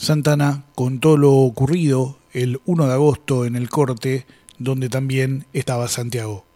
Santana contó lo ocurrido el 1 de agosto en el corte, donde también estaba Santiago.